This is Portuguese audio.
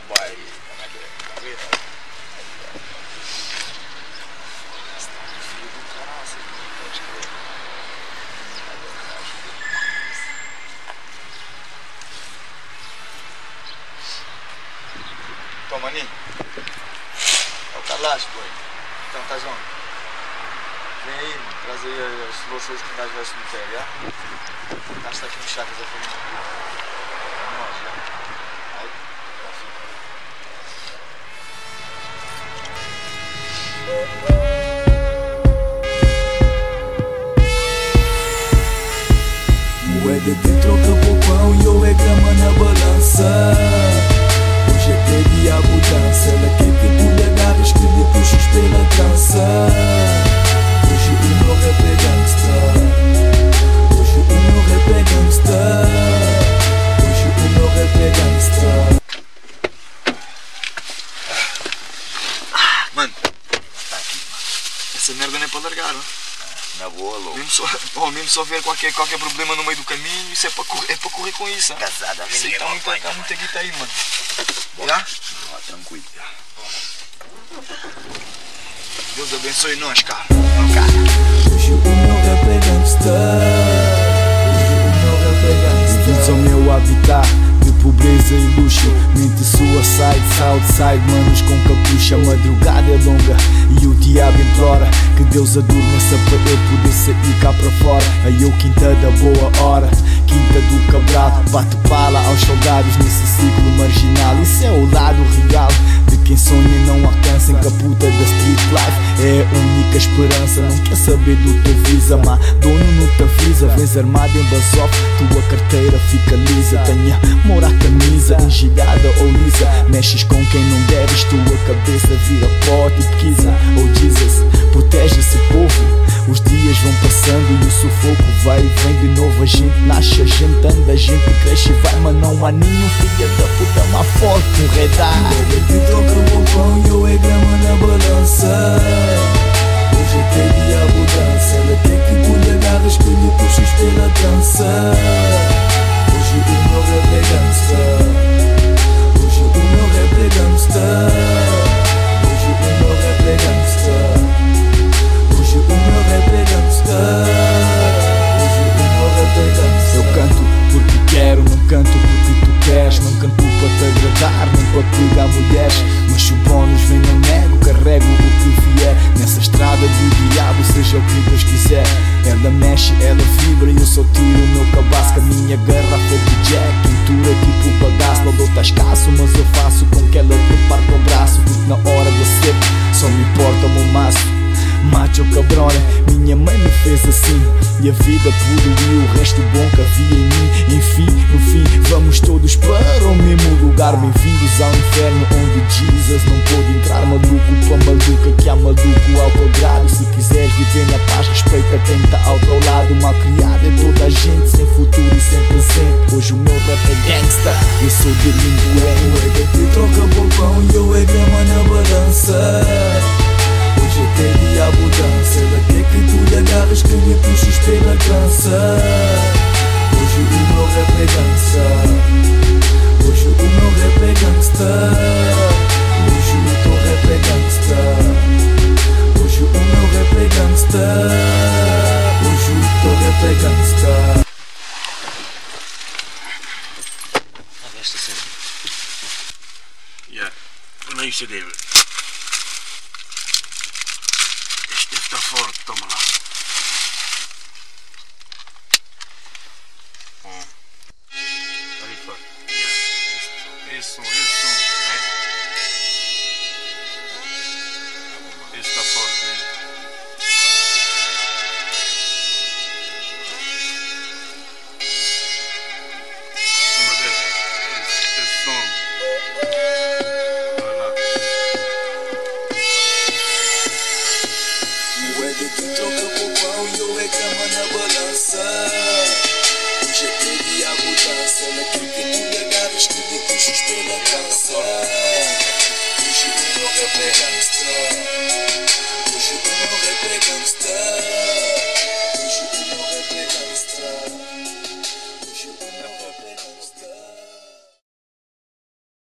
boy. Toma, Maninho. É o Carlacho, boy. Então, tá, João? Vem aí, mano. Traz aí as soluções que nós vamos no pé, já? Nós tá aqui no chacras da família. Vamos nós, já. Aí, Moeda de troca por pão e eu é grama na balança. Hoje é até dia mudança. Ela quer que tu lhe agarres, que lhe puxes pela trança. Hoje o meu rap é gangsta. Hoje o meu rap é gangsta. Hoje o meu rap é gangsta. Mano, tá aqui, mano. Essa merda não é para largar, não? Na boa, louco. Mesmo só ver qualquer problema no meio do caminho, isso é para correr com isso. Hein? Casada, isso aí tá muita guita aí, mano. Já? Tranquilo. Deus abençoe nós, cara. Hoje o meu rap é gangsta. Hoje o meu rap é gangsta. Bem-vindos ao meu habitat de pobreza e luxo. Mente suicide, southside, manos com capucha. A madrugada é longa e o diabo implora que Deus adormeça para eu poder sair cá para fora. Aí eu quinta da boa hora, quinta do Cabral. Bate pala aos soldados nesse ciclo marginal. Isso é o lado real de quem sonha e não alcança. Em caputa da street life é a única esperança. Não quer saber do teu visa, mas dono não te avisa. Vens armado em basof, tua carteira fica lisa. Tenha mora a camisa, engilhada ou lisa. Mexes com quem não deves, tua cabeça vira pó tipo Kisa. Oh Jesus, protege esse povo. Os dias vão passando e o sufoco vai e vem de novo. A gente nasce, a gente anda, a gente cresce e vai. Mas não há nenhum filho da puta mais forte que um redar. Te troca o pão e eu é grama na balança. Hoje é que dia a mudança. Ela quer que tu lhe agarres, que lhe puxes pela dança. Hoje o meu rap é gangsta. Hoje o meu rap é gangsta. Hoje o meu rap é gangsta. Hoje o meu rap é gangsta. Hoje o meu rap é gangsta. Eu canto porque quero, não canto porque tu queres. Não canto para te agradar, nem para pegar mulheres. Mas se o bónus vem eu nego, carrego o que vier. Nessa estrada do diabo, seja o que Deus quiser. Ela mexe, ela vibra e eu só tiro o meu cabaço. A minha garrafa de Jack, pintura tipo bagaço. Logo tá escasso, mas eu faço com que ela te parta o braço. Porque na hora da sede só me importa o meu maço. Macho cabrona, minha mãe me fez assim e a vida poluiu o resto bom que havia em mim. Enfim, no fim, vamos todos para o mesmo lugar. Bem-vindos ao inferno onde Jesus não pôde entrar. Maluco para maluca que há maluco ao quadrado. Se quiseres viver na paz, respeita quem tá ao teu lado. Mal criado é toda a gente, sem futuro e sem presente. Hoje o meu rap é gangsta, eu sou de linguém. Te troca por pão e eu é grama na balança. Hoje é que dia a mudança. Ela quer que tu lhe agarres, que lhe puxes pela trança. Hoje o meu rap é gangsta. Hoje o meu rap é gangsta. Hoje o teu rap é gangsta. Hoje o meu rap é gangsta. Hoje o teu rap é gangsta. Esta cena. Yeah, when I used to do it.